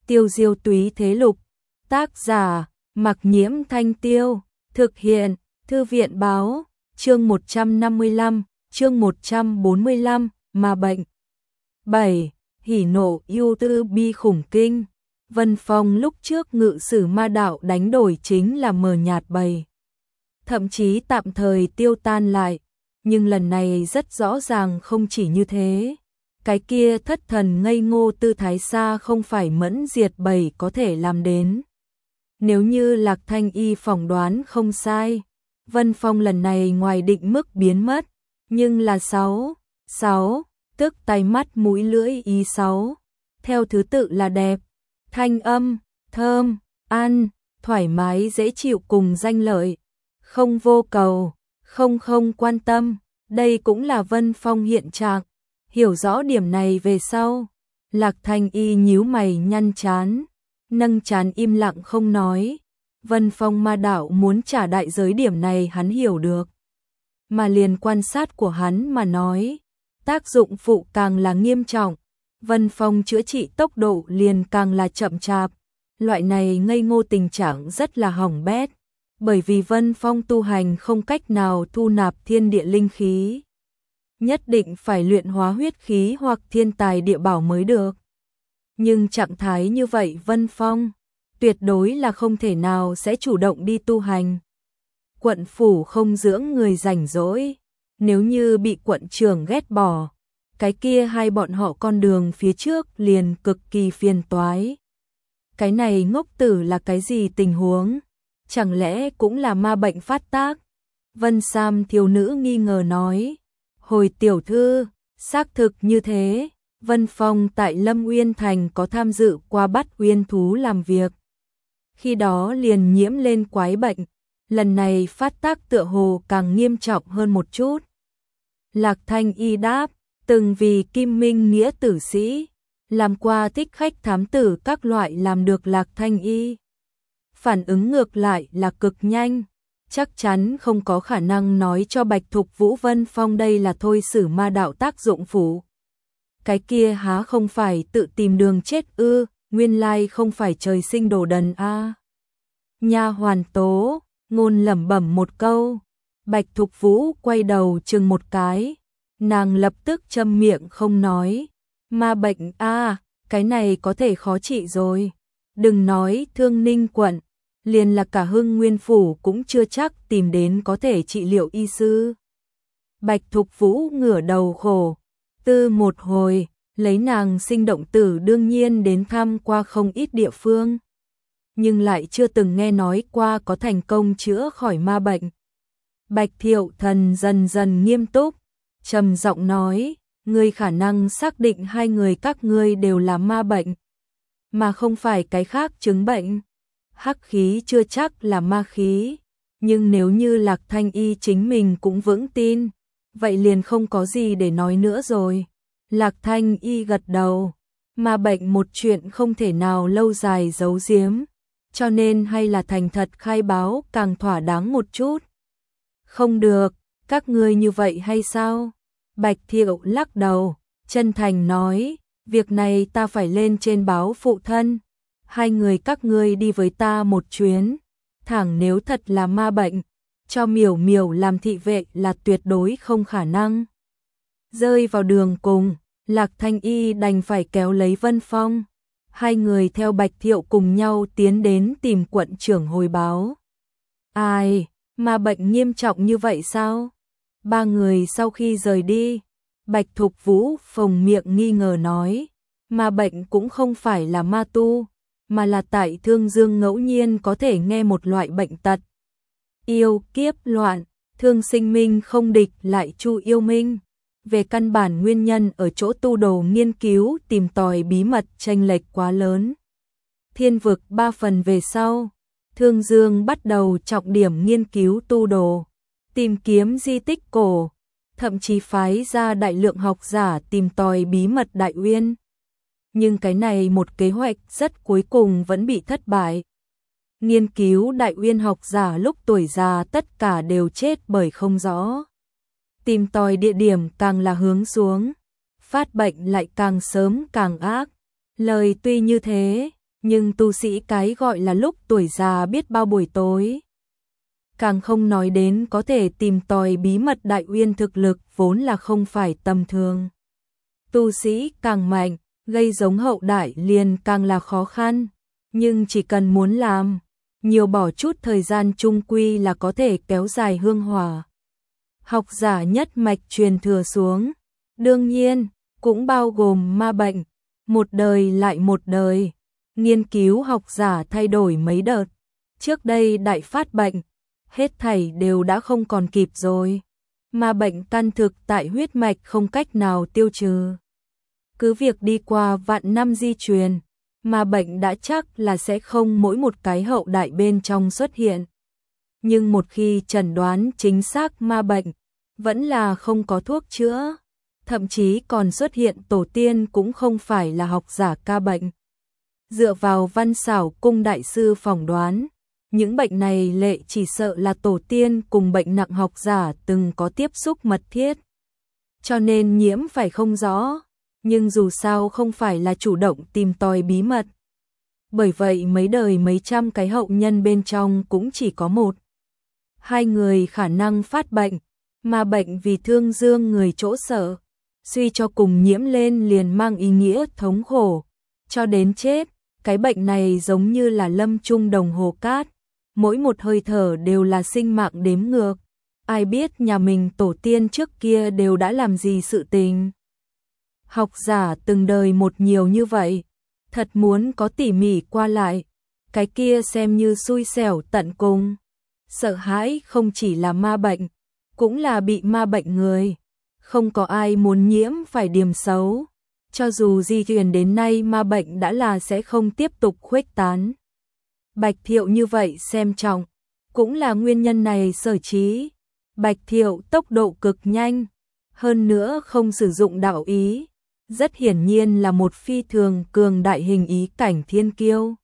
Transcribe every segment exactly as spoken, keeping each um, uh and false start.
Tiêu diêu túy thế lục. Tác giả, Mặc Nhiễm Thanh Tiêu. Thực hiện, Thư viện báo. Chương một trăm năm mươi lăm, chương một trăm bốn mươi lăm, ma bệnh. bảy. Hỉ nộ ưu tư bi khủng kinh. Vân Phong lúc trước ngự sử ma đạo đánh đổi chính là mờ nhạt bầy. Thậm chí tạm thời tiêu tan lại. Nhưng lần này rất rõ ràng không chỉ như thế. Cái kia thất thần ngây ngô tư thái xa không phải mẫn diệt bầy có thể làm đến. Nếu như Lạc Thanh Y phỏng đoán không sai, Vân Phong lần này ngoài định mức biến mất, nhưng là sáu, sáu, tức tay mắt mũi lưỡi ý sáu, theo thứ tự là đẹp, thanh âm, thơm, ăn, thoải mái dễ chịu cùng danh lợi, không vô cầu, không không quan tâm, đây cũng là Vân Phong hiện trạng. Hiểu rõ điểm này về sau, Lạc Thanh Y nhíu mày nhăn chán, nâng chán im lặng không nói. Vân Phong ma đạo muốn trả đại giới điểm này hắn hiểu được. Mà liền quan sát của hắn mà nói, tác dụng phụ càng là nghiêm trọng, Vân Phong chữa trị tốc độ liền càng là chậm chạp. Loại này ngây ngô tình trạng rất là hỏng bét, bởi vì Vân Phong tu hành không cách nào thu nạp thiên địa linh khí. Nhất định phải luyện hóa huyết khí hoặc thiên tài địa bảo mới được. Nhưng trạng thái như vậy Vân Phong tuyệt đối là không thể nào sẽ chủ động đi tu hành. Quận phủ không dưỡng người rảnh rỗi, nếu như bị quận trưởng ghét bỏ, cái kia hai bọn họ con đường phía trước liền cực kỳ phiền toái. Cái này ngốc tử là cái gì tình huống? Chẳng lẽ cũng là ma bệnh phát tác? Vân Sam thiếu nữ nghi ngờ nói. Hồi tiểu thư, xác thực như thế, Vân Phong tại Lâm Uyên Thành có tham dự qua bắt uyên thú làm việc. Khi đó liền nhiễm lên quái bệnh, lần này phát tác tựa hồ càng nghiêm trọng hơn một chút. Lạc Thanh Y đáp, từng vì Kim Minh nghĩa tử sĩ, làm qua thích khách thám tử các loại làm được Lạc Thanh Y. Phản ứng ngược lại là cực nhanh. Chắc chắn không có khả năng nói cho Bạch Thục Vũ Vân Phong đây là thôi sử ma đạo tác dụng phụ. Cái kia há không phải tự tìm đường chết ư, nguyên lai không phải trời sinh đồ đần a. À. Nha hoàn Tố, ngôn lẩm bẩm một câu, Bạch Thục Vũ quay đầu chừng một cái, nàng lập tức châm miệng không nói, ma bệnh a, à, cái này có thể khó trị rồi. Đừng nói Thương Ninh quận, liền là cả Hưng Nguyên phủ cũng chưa chắc tìm đến có thể trị liệu y sư. Bạch Thục Vũ ngửa đầu khổ, tư một hồi, lấy nàng sinh động tử đương nhiên đến thăm qua không ít địa phương, nhưng lại chưa từng nghe nói qua có thành công chữa khỏi ma bệnh. Bạch Thiệu Thần dần dần nghiêm túc, trầm giọng nói, ngươi khả năng xác định hai người các ngươi đều là ma bệnh, mà không phải cái khác chứng bệnh. Hắc khí chưa chắc là ma khí, nhưng nếu như Lạc Thanh Y chính mình cũng vững tin, vậy liền không có gì để nói nữa rồi. Lạc Thanh Y gật đầu, ma bệnh một chuyện không thể nào lâu dài giấu giếm, cho nên hay là thành thật khai báo càng thỏa đáng một chút. Không được, các ngươi như vậy hay sao? Bạch Thiệu lắc đầu, chân thành nói, việc này ta phải lên trên báo phụ thân. Hai người các ngươi đi với ta một chuyến, thẳng nếu thật là ma bệnh, cho miểu miểu làm thị vệ là tuyệt đối không khả năng. Rơi vào đường cùng, Lạc Thanh Y đành phải kéo lấy Vân Phong. Hai người theo Bạch Thiệu cùng nhau tiến đến tìm quận trưởng hồi báo. Ai, ma bệnh nghiêm trọng như vậy sao? Ba người sau khi rời đi, Bạch Thục Vũ phồng miệng nghi ngờ nói, ma bệnh cũng không phải là ma tu, mà là tại Thương Dương ngẫu nhiên có thể nghe một loại bệnh tật. Yêu kiếp loạn, thương sinh minh không địch lại chu yêu minh. Về căn bản nguyên nhân ở chỗ tu đồ nghiên cứu tìm tòi bí mật chênh lệch quá lớn. Thiên vực ba phần về sau, Thương Dương bắt đầu trọng điểm nghiên cứu tu đồ, tìm kiếm di tích cổ, thậm chí phái ra đại lượng học giả tìm tòi bí mật Đại Uyên. Nhưng cái này một kế hoạch rất cuối cùng vẫn bị thất bại. Nghiên cứu Đại Uyên học giả lúc tuổi già tất cả đều chết bởi không rõ. Tìm tòi địa điểm càng là hướng xuống, phát bệnh lại càng sớm càng ác. Lời tuy như thế, Nhưng tu sĩ cái gọi là lúc tuổi già biết bao buổi tối. Càng không nói đến có thể tìm tòi bí mật Đại Uyên thực lực vốn là không phải tầm thường. Tu sĩ càng mạnh, gây giống hậu đại liền càng là khó khăn, nhưng chỉ cần muốn làm, nhiều bỏ chút thời gian chung quy là có thể kéo dài hương hỏa. Học giả nhất mạch truyền thừa xuống, đương nhiên, cũng bao gồm ma bệnh, một đời lại một đời, nghiên cứu học giả thay đổi mấy đợt, trước đây đại phát bệnh, hết thảy đều đã không còn kịp rồi, ma bệnh căn thực tại huyết mạch không cách nào tiêu trừ. Cứ việc đi qua vạn năm di truyền, ma bệnh đã chắc là sẽ không mỗi một cái hậu đại bên trong xuất hiện. Nhưng một khi chẩn đoán chính xác ma bệnh, vẫn là không có thuốc chữa, thậm chí còn xuất hiện tổ tiên cũng không phải là học giả ca bệnh. Dựa vào văn xảo cung đại sư phỏng đoán, những bệnh này lệ chỉ sợ là tổ tiên cùng bệnh nặng học giả từng có tiếp xúc mật thiết. Cho nên nhiễm phải không rõ, nhưng dù sao không phải là chủ động tìm tòi bí mật. Bởi vậy mấy đời mấy trăm cái hậu nhân bên trong cũng chỉ có một, hai người khả năng phát bệnh, mà bệnh vì thương dương người chỗ sợ, suy cho cùng nhiễm lên liền mang ý nghĩa thống khổ, cho đến chết. Cái bệnh này giống như là lâm chung đồng hồ cát, mỗi một hơi thở đều là sinh mạng đếm ngược. Ai biết nhà mình tổ tiên trước kia đều đã làm gì sự tình. Học giả từng đời một nhiều như vậy, thật muốn có tỉ mỉ qua lại, cái kia xem như xui xẻo tận cùng. Sợ hãi không chỉ là ma bệnh, cũng là bị ma bệnh người. Không có ai muốn nhiễm phải điểm xấu. Cho dù di truyền đến nay ma bệnh đã là sẽ không tiếp tục khuếch tán. Bạch Thiệu như vậy xem trọng, cũng là nguyên nhân này sở trí. Bạch Thiệu tốc độ cực nhanh, hơn nữa không sử dụng đạo ý, rất hiển nhiên là một phi thường cường đại hình ý cảnh thiên kiêu.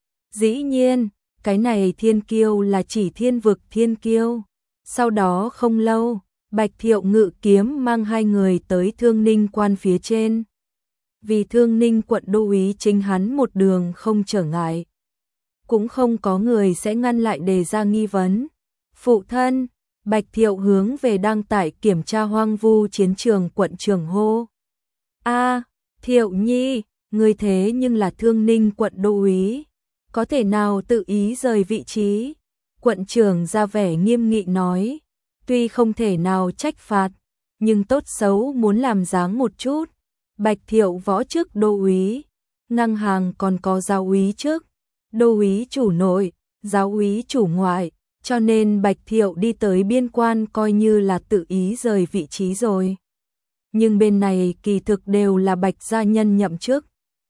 Dĩ nhiên, cái này thiên kiêu là chỉ thiên vực thiên kiêu. Sau đó không lâu, Bạch Thiệu ngự kiếm mang hai người tới Thương Ninh quan phía trên. Vì Thương Ninh quận đô úy chính hắn một đường không trở ngại. Cũng không có người sẽ ngăn lại đề ra nghi vấn. Phụ thân, Bạch Thiệu hướng về đang tại kiểm tra hoang vu chiến trường quận trưởng hô. A, Thiệu Nhi, người thế nhưng là Thương Ninh quận đô úy, có thể nào tự ý rời vị trí? Quận trưởng ra vẻ nghiêm nghị nói, tuy không thể nào trách phạt, nhưng tốt xấu muốn làm dáng một chút. Bạch Thiệu võ chức đô úy, ngang hàng còn có giáo úy trước, đô úy chủ nội, giáo úy chủ ngoại, cho nên Bạch Thiệu đi tới biên quan coi như là tự ý rời vị trí rồi. Nhưng bên này kỳ thực đều là Bạch gia nhân nhậm chức.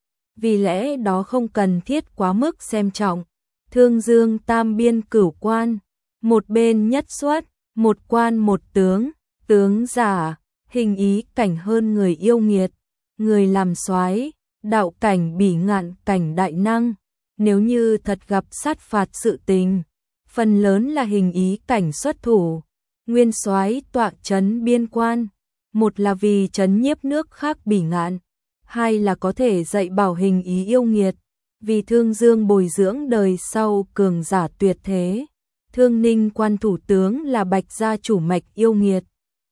Vì lẽ đó không cần thiết quá mức xem trọng. Thương Dương tam biên cửu quan, một bên nhất xuất, một quan một tướng, tướng giả, hình ý cảnh hơn người yêu nghiệt, người làm soái, đạo cảnh bỉ ngạn cảnh đại năng. Nếu như thật gặp sát phạt sự tình, phần lớn là hình ý cảnh xuất thủ. Nguyên soái tọa trấn biên quan, một là vì trấn nhiếp nước khác bỉ ngạn, hai là có thể dạy bảo hình ý yêu nghiệt, vì Thương Dương bồi dưỡng đời sau cường giả tuyệt thế. Thương Ninh quan thủ tướng là Bạch gia chủ mạch yêu nghiệt,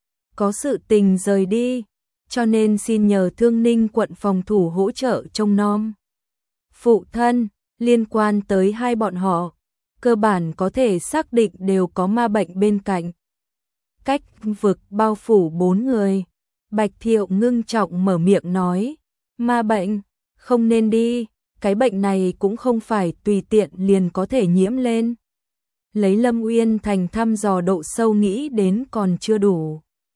có sự tình rời đi, cho nên xin nhờ Thương Ninh quận phòng thủ hỗ trợ trông nom. Phụ thân, liên quan tới hai bọn họ, cơ bản có thể xác định đều có ma bệnh bên cạnh. Cách vực bao phủ bốn người, Bạch Thiệu ngưng trọng mở miệng nói, ma bệnh, không nên đi, cái bệnh này cũng không phải tùy tiện liền có thể nhiễm lên. Lấy Lâm Uyên Thành thăm dò độ sâu nghĩ đến còn chưa đủ.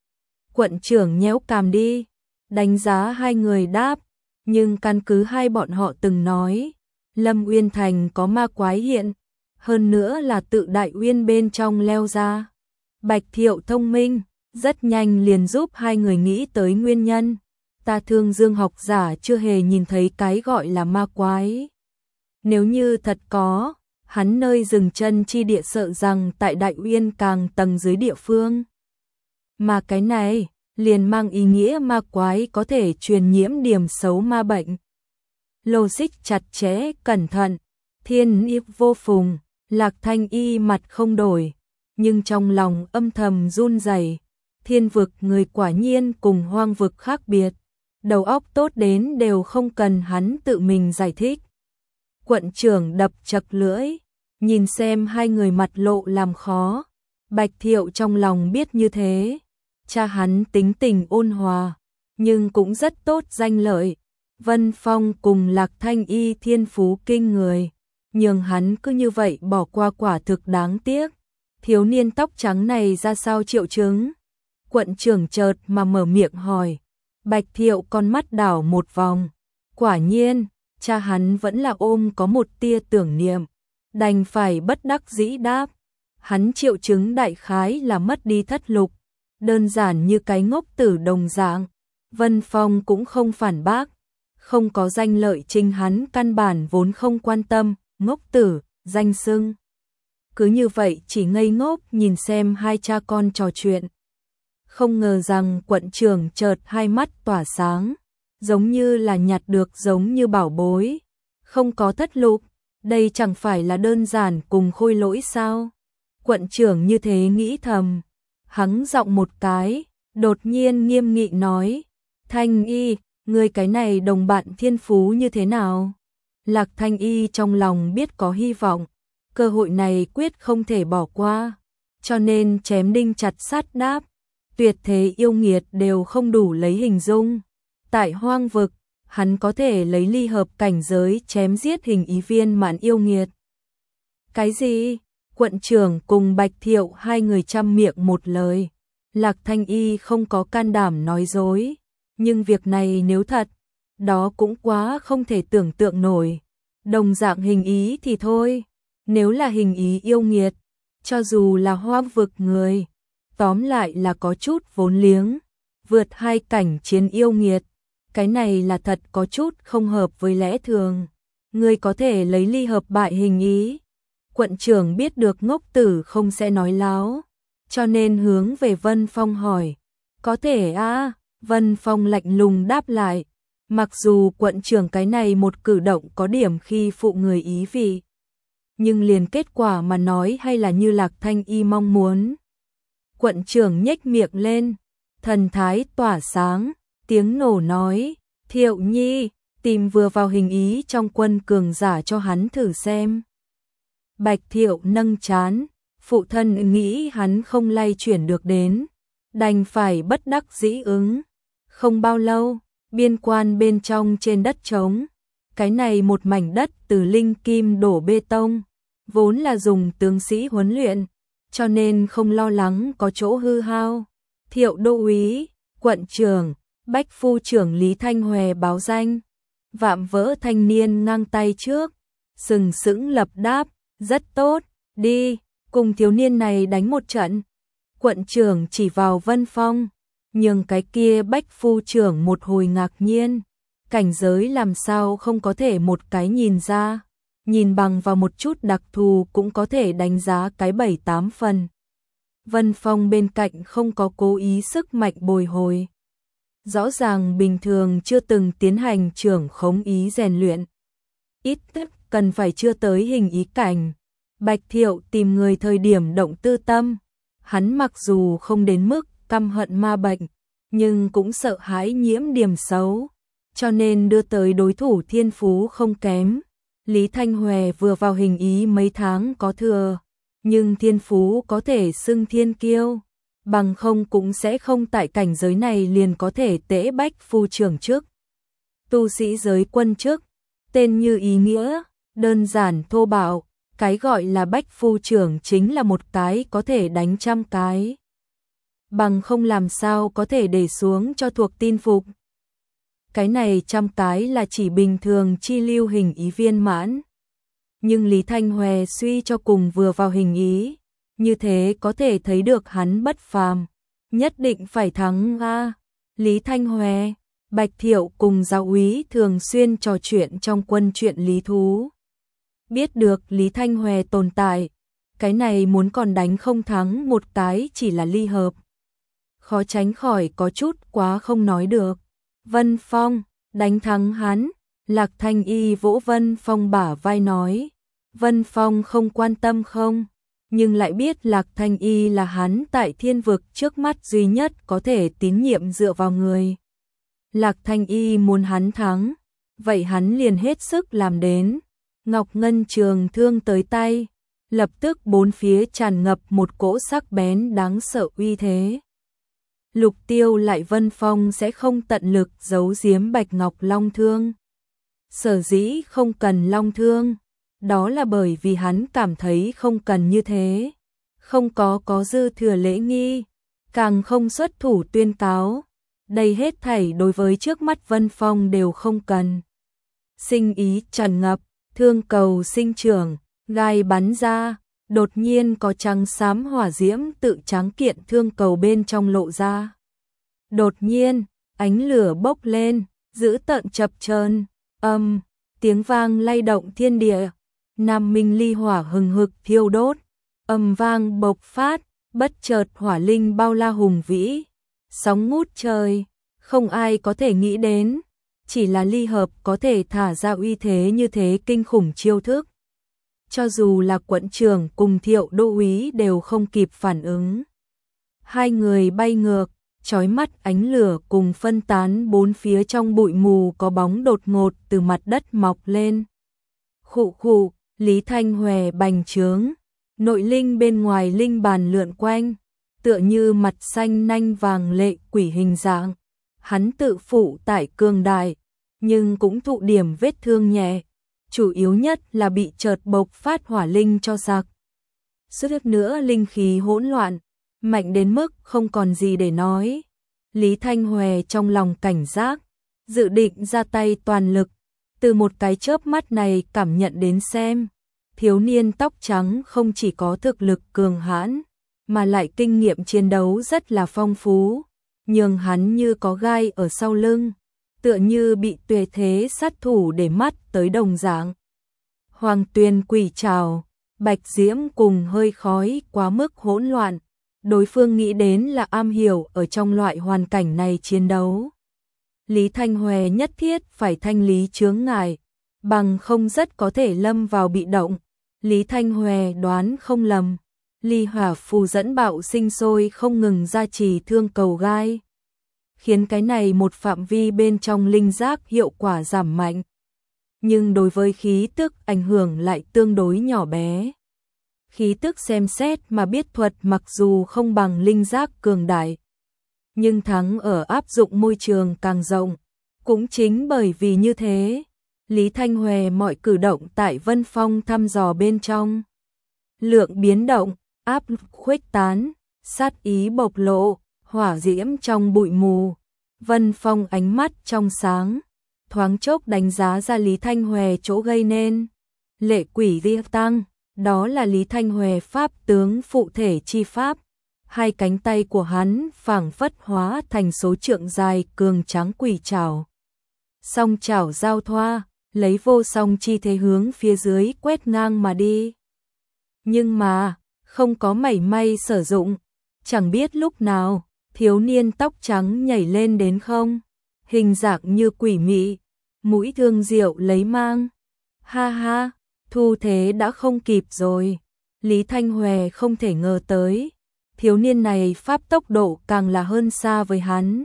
Quận trưởng nhéo cằm đi, đánh giá hai người đáp, nhưng căn cứ hai bọn họ từng nói, Lâm Uyên Thành có ma quái hiện, hơn nữa là tự Đại Uyên bên trong leo ra. Bạch Thiệu thông minh, rất nhanh liền giúp hai người nghĩ tới nguyên nhân. Ta Thương Dương học giả chưa hề nhìn thấy cái gọi là ma quái. Nếu như thật có, hắn nơi dừng chân chi địa sợ rằng tại Đại Uyên càng tầng dưới địa phương. Mà cái này, liền mang ý nghĩa ma quái có thể truyền nhiễm điểm xấu ma bệnh. logic chặt chẽ, cẩn thận, thiên ý vô phùng. Lạc Thanh Y mặt không đổi, nhưng trong lòng âm thầm run rẩy. Thiên vực người quả nhiên cùng hoang vực khác biệt, đầu óc tốt đến đều không cần hắn tự mình giải thích. Quận trưởng đập chật lưỡi, nhìn xem hai người mặt lộ làm khó. Bạch Thiệu trong lòng biết như thế, cha hắn tính tình ôn hòa, nhưng cũng rất tốt danh lợi. Vân Phong cùng Lạc Thanh Y thiên phú kinh người, nhưng hắn cứ như vậy bỏ qua quả thực đáng tiếc. Thiếu niên tóc trắng này ra sao triệu chứng? Quận trưởng chợt mà mở miệng hỏi. Bạch Thiệu con mắt đảo một vòng. Quả nhiên, cha hắn vẫn là ôm có một tia tưởng niệm, đành phải bất đắc dĩ đáp. Hắn triệu chứng đại khái là mất đi thất lục, đơn giản như cái ngốc tử đồng dạng. Vân Phong cũng không phản bác, không có danh lợi chính hắn căn bản vốn không quan tâm, ngốc tử, danh xưng. Cứ như vậy chỉ ngây ngốc nhìn xem hai cha con trò chuyện. Không ngờ rằng quận trưởng chợt hai mắt tỏa sáng, giống như là nhặt được giống như bảo bối. Không có thất lục, đây chẳng phải là đơn giản cùng khôi lỗi sao? Quận trưởng như thế nghĩ thầm, hắng giọng một cái, đột nhiên nghiêm nghị nói, Thanh Y, ngươi cái này đồng bạn thiên phú như thế nào? Lạc Thanh Y trong lòng biết có hy vọng, cơ hội này quyết không thể bỏ qua, cho nên chém đinh chặt sắt đáp, tuyệt thế yêu nghiệt đều không đủ lấy hình dung. Tại hoang vực, hắn có thể lấy ly hợp cảnh giới chém giết hình ý viên mãn yêu nghiệt. Cái gì? Quận trưởng cùng Bạch Thiệu hai người trăm miệng một lời. Lạc Thanh Y không có can đảm nói dối, nhưng việc này nếu thật, đó cũng quá không thể tưởng tượng nổi. Đồng dạng hình ý thì thôi, nếu là hình ý yêu nghiệt, cho dù là hoang vực người, tóm lại là có chút vốn liếng, vượt hai cảnh chiến yêu nghiệt, cái này là thật có chút không hợp với lẽ thường. Người có thể lấy ly hợp bại hình ý. Quận trưởng biết được ngốc tử không sẽ nói láo, cho nên hướng về Vân Phong hỏi, có thể à? Vân Phong lạnh lùng đáp lại, mặc dù quận trưởng cái này một cử động có điểm khi phụ người ý vị, nhưng liền kết quả mà nói hay là như Lạc Thanh Y mong muốn. Quận trưởng nhếch miệng lên, thần thái tỏa sáng, tiếng nổ nói, Thiệu Nhi, tìm vừa vào hình ý trong quân cường giả cho hắn thử xem. Bạch Thiệu nâng trán, phụ thân nghĩ hắn không lay chuyển được đến, đành phải bất đắc dĩ ứng. Không bao lâu, biên quan bên trong trên đất trống, cái này một mảnh đất từ linh kim đổ bê tông, vốn là dùng tướng sĩ huấn luyện, cho nên không lo lắng có chỗ hư hao. Thiệu đô úy, quận trưởng, Bách phu trưởng Lý Thanh Hòe báo danh. Vạm vỡ thanh niên ngang tay trước, sừng sững lập đáp, rất tốt, đi, cùng thiếu niên này đánh một trận. Quận trưởng chỉ vào Vân Phong, nhưng cái kia Bách phu trưởng một hồi ngạc nhiên, cảnh giới làm sao không có thể một cái nhìn ra, nhìn bằng vào một chút đặc thù cũng có thể đánh giá cái bảy tám phần. Vân Phong bên cạnh không có cố ý sức mạnh bồi hồi, rõ ràng bình thường chưa từng tiến hành trưởng khống ý rèn luyện, ít nhất cần phải chưa tới hình ý cảnh. Bạch Thiệu tìm người thời điểm động tư tâm, hắn mặc dù không đến mức căm hận ma bệnh, nhưng cũng sợ hãi nhiễm điểm xấu, cho nên đưa tới đối thủ thiên phú không kém. Lý Thanh Hòe vừa vào hình ý mấy tháng có thừa, nhưng thiên phú có thể xưng thiên kiêu, bằng không cũng sẽ không tại cảnh giới này liền có thể tễ Bách phu trưởng trước. Tu sĩ giới quân chức, tên như ý nghĩa, đơn giản thô bạo, cái gọi là Bách phu trưởng chính là một cái có thể đánh trăm cái. Bằng không làm sao có thể để xuống cho thuộc tin phục. Cái này trăm cái là chỉ bình thường chi lưu hình ý viên mãn. Nhưng Lý Thanh Hòe suy cho cùng vừa vào hình ý, như thế có thể thấy được hắn bất phàm, nhất định phải thắng a. Lý Thanh Hòe, Bạch Thiệu cùng giáo úy thường xuyên trò chuyện trong quân chuyện lý thú. Biết được Lý Thanh Hòe tồn tại, cái này muốn còn đánh không thắng một cái chỉ là ly hợp. Khó tránh khỏi có chút quá không nói được. Vân Phong, đánh thắng hắn, Lạc Thanh Y vỗ Vân Phong bả vai nói. Vân Phong không quan tâm không, nhưng lại biết Lạc Thanh Y là hắn tại thiên vực trước mắt duy nhất có thể tín nhiệm dựa vào người. Lạc Thanh Y muốn hắn thắng, vậy hắn liền hết sức làm đến. Ngọc Ngân trường thương tới tay, lập tức bốn phía tràn ngập một cỗ sắc bén đáng sợ uy thế. Lục Tiêu lại Vân Phong sẽ không tận lực giấu giếm Bạch Ngọc Long Thương. Sở dĩ không cần Long Thương, đó là bởi vì hắn cảm thấy không cần như thế. Không có có dư thừa lễ nghi, càng không xuất thủ tuyên cáo. Đây hết thảy đối với trước mắt Vân Phong đều không cần. Sinh ý tràn ngập, thương cầu sinh trưởng, gai bắn ra, đột nhiên có trắng xám hỏa diễm tự tráng kiện thương cầu bên trong lộ ra. Đột nhiên, ánh lửa bốc lên, dữ tợn chập chờn, âm, tiếng vang lay động thiên địa. Nam minh ly hỏa hừng hực thiêu đốt, âm vang bộc phát, bất chợt hỏa linh bao la hùng vĩ, sóng ngút trời, không ai có thể nghĩ đến, chỉ là ly hợp có thể thả ra uy thế như thế kinh khủng chiêu thức. Cho dù là quận trưởng cùng Thiệu đô úy đều không kịp phản ứng. Hai người bay ngược, chói mắt ánh lửa cùng phân tán bốn phía trong bụi mù có bóng đột ngột từ mặt đất mọc lên. Khụ khụ, Lý Thanh Hòe bành trướng, nội linh bên ngoài linh bàn lượn quanh, tựa như mặt xanh nanh vàng lệ quỷ hình dạng. Hắn tự phụ tại cường đại, nhưng cũng thụ điểm vết thương nhẹ, chủ yếu nhất là bị chợt bộc phát hỏa linh cho sặc. Suốt nữa linh khí hỗn loạn, mạnh đến mức không còn gì để nói. Lý Thanh Hòe trong lòng cảnh giác, dự định ra tay toàn lực. Từ một cái chớp mắt này cảm nhận đến xem, thiếu niên tóc trắng không chỉ có thực lực cường hãn, mà lại kinh nghiệm chiến đấu rất là phong phú, nhường hắn như có gai ở sau lưng, tựa như bị tuyệt thế sát thủ để mắt tới đồng dạng. Hoàng Tuyền quỷ trảo, bạch diễm cùng hơi khói quá mức hỗn loạn, đối phương nghĩ đến là am hiểu ở trong loại hoàn cảnh này chiến đấu. Lý Thanh Hòe nhất thiết phải thanh lý chướng ngại, bằng không rất có thể lâm vào bị động. Lý Thanh Hòe đoán không lầm, ly hỏa phù dẫn bạo sinh sôi không ngừng gia trì thương cầu gai, khiến cái này một phạm vi bên trong linh giác hiệu quả giảm mạnh. Nhưng đối với khí tức ảnh hưởng lại tương đối nhỏ bé. Khí tức xem xét mà biết thuật mặc dù không bằng linh giác cường đại, nhưng thắng ở áp dụng môi trường càng rộng. Cũng chính bởi vì như thế, Lý Thanh Hòe mọi cử động tại Vân Phong thăm dò bên trong. Lượng biến động, áp khuếch tán, sát ý bộc lộ, hỏa diễm trong bụi mù. Vân Phong ánh mắt trong sáng, thoáng chốc đánh giá ra Lý Thanh Hòe chỗ gây nên. Lệ quỷ vi tăng, đó là Lý Thanh Hòe pháp tướng phụ thể chi pháp. Hai cánh tay của hắn phảng phất hóa thành số trượng dài cường tráng quỷ trảo. Song trảo giao thoa, lấy vô song chi thế hướng phía dưới quét ngang mà đi. Nhưng mà, không có mảy may sử dụng, chẳng biết lúc nào, thiếu niên tóc trắng nhảy lên đến không, hình dạng như quỷ mị, mũi thương diệu lấy mang. Ha ha, thu thế đã không kịp rồi. Lý Thanh Hòe không thể ngờ tới, thiếu niên này pháp tốc độ càng là hơn xa với hắn.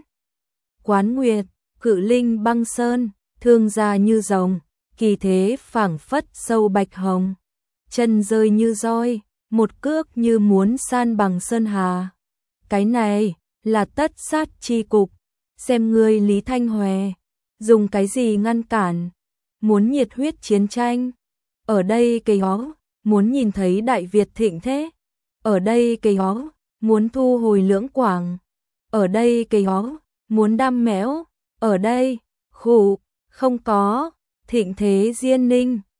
Quán Nguyệt, cự linh băng sơn, thương ra như rồng, kỳ thế phảng phất sâu bạch hồng, chân rơi như roi, một cước như muốn san bằng sơn hà. Cái này là tất sát chi cục, xem ngươi Lý Thanh Hòe dùng cái gì ngăn cản, muốn nhiệt huyết chiến tranh. Ở đây cây ó, muốn nhìn thấy Đại Việt thịnh thế. Ở đây cây ó, muốn thu hồi Lưỡng Quảng. Ở đây cây ó, muốn đam mẽo. Ở đây, khủ, không có, thịnh thế Diên Ninh.